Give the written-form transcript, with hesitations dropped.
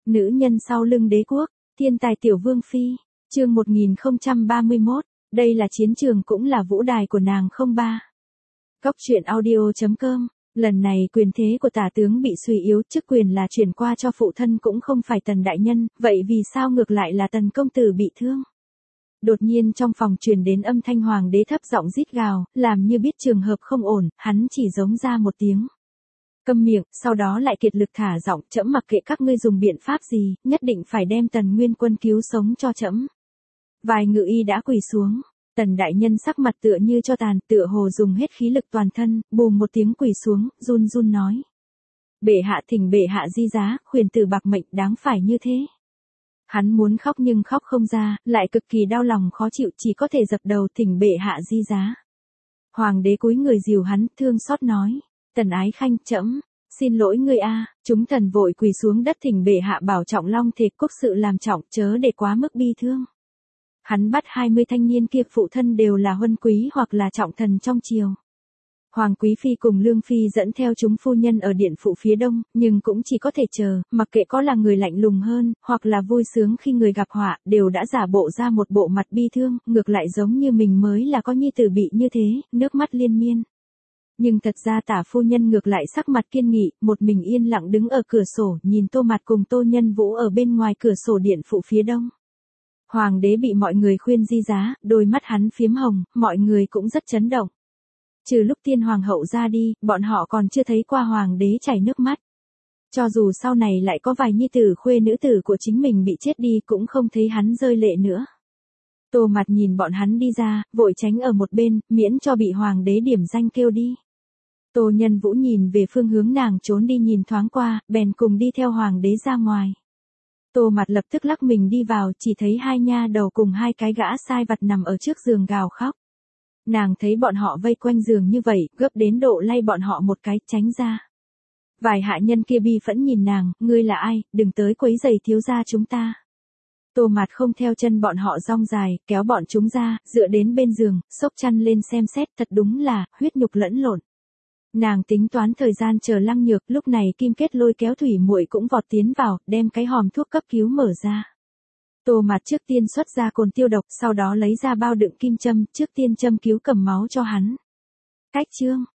Nữ nhân sau lưng đế quốc, thiên tài tiểu vương phi, chương 1031, đây là chiến trường cũng là vũ đài của nàng không ba. Góc truyện audio.com, lần này quyền thế của tả tướng bị suy yếu, chức quyền là chuyển qua cho phụ thân cũng không phải Tần đại nhân, vậy vì sao ngược lại là Tần công tử bị thương? Đột nhiên trong phòng truyền đến âm thanh hoàng đế thấp giọng rít gào, làm như biết trường hợp không ổn, hắn chỉ giống ra một tiếng. Câm miệng, sau đó lại kiệt lực thả giọng, trẫm mặc kệ các ngươi dùng biện pháp gì, nhất định phải đem Tần Nguyên Quân cứu sống cho trẫm. Vài ngự y đã quỳ xuống, Tần đại nhân sắc mặt tựa như cho tàn, tựa hồ dùng hết khí lực toàn thân, bùm một tiếng quỳ xuống, run run nói. Bệ hạ thỉnh bệ hạ di giá, khuyển tử bạc mệnh đáng phải như thế. Hắn muốn khóc nhưng khóc không ra, lại cực kỳ đau lòng khó chịu, chỉ có thể dập đầu thỉnh bệ hạ di giá. Hoàng đế cúi người dìu hắn, thương xót nói. Tần ái khanh, trẫm xin lỗi ngươi a. Chúng thần vội quỳ xuống đất thỉnh bệ hạ bảo trọng long thể quốc sự làm trọng, chớ để quá mức bi thương. Hắn bắt 20 thanh niên kia phụ thân đều là huân quý hoặc là trọng thần trong triều. Hoàng quý phi cùng lương phi dẫn theo chúng phu nhân ở điện phụ phía đông, nhưng cũng chỉ có thể chờ, mặc kệ có là người lạnh lùng hơn, hoặc là vui sướng khi người gặp họa, đều đã giả bộ ra một bộ mặt bi thương, ngược lại giống như mình mới là có nhi tử bị như thế, nước mắt liên miên. Nhưng thật ra tả phu nhân ngược lại sắc mặt kiên nghị, một mình yên lặng đứng ở cửa sổ, nhìn Tô Mạt cùng Tô Nhân Vũ ở bên ngoài cửa sổ điện phụ phía đông. Hoàng đế bị mọi người khuyên di giá, đôi mắt hắn phiếm hồng, mọi người cũng rất chấn động. Trừ lúc tiên hoàng hậu ra đi, bọn họ còn chưa thấy qua hoàng đế chảy nước mắt. Cho dù sau này lại có vài nhi tử khuê nữ tử của chính mình bị chết đi cũng không thấy hắn rơi lệ nữa. Tô Mạt nhìn bọn hắn đi ra, vội tránh ở một bên, miễn cho bị hoàng đế điểm danh kêu đi. Tô Nhân Vũ nhìn về phương hướng nàng trốn đi nhìn thoáng qua, bèn cùng đi theo hoàng đế ra ngoài. Tô Mạt lập tức lắc mình đi vào, chỉ thấy hai nha đầu cùng hai cái gã sai vặt nằm ở trước giường gào khóc. Nàng thấy bọn họ vây quanh giường như vậy, gấp đến độ lay bọn họ một cái, tránh ra. Vài hạ nhân kia bi phẫn nhìn nàng, ngươi là ai, đừng tới quấy rầy thiếu gia chúng ta. Tô Mạt không theo chân bọn họ rong dài, kéo bọn chúng ra, dựa đến bên giường, xốc chăn lên xem xét, thật đúng là, huyết nhục lẫn lộn. Nàng tính toán thời gian chờ Lăng Nhược, lúc này Kim Kết lôi kéo Thủy Muội cũng vọt tiến vào, đem cái hòm thuốc cấp cứu mở ra. Tô Mạt trước tiên xuất ra cồn tiêu độc, sau đó lấy ra bao đựng kim châm, trước tiên châm cứu cầm máu cho hắn. Cách chương,